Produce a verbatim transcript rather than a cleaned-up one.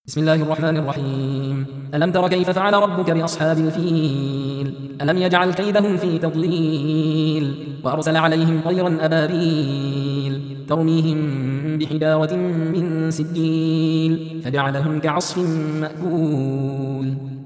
بسم الله الرحمن الرحيم. ألم تر كيف فعل ربك بأصحاب الفيل؟ ألم يجعل كيدهم في تضليل وأرسل عليهم طيرا أبابيل ترميهم بحجارة من سجيل فجعلهم كعصف مأكول.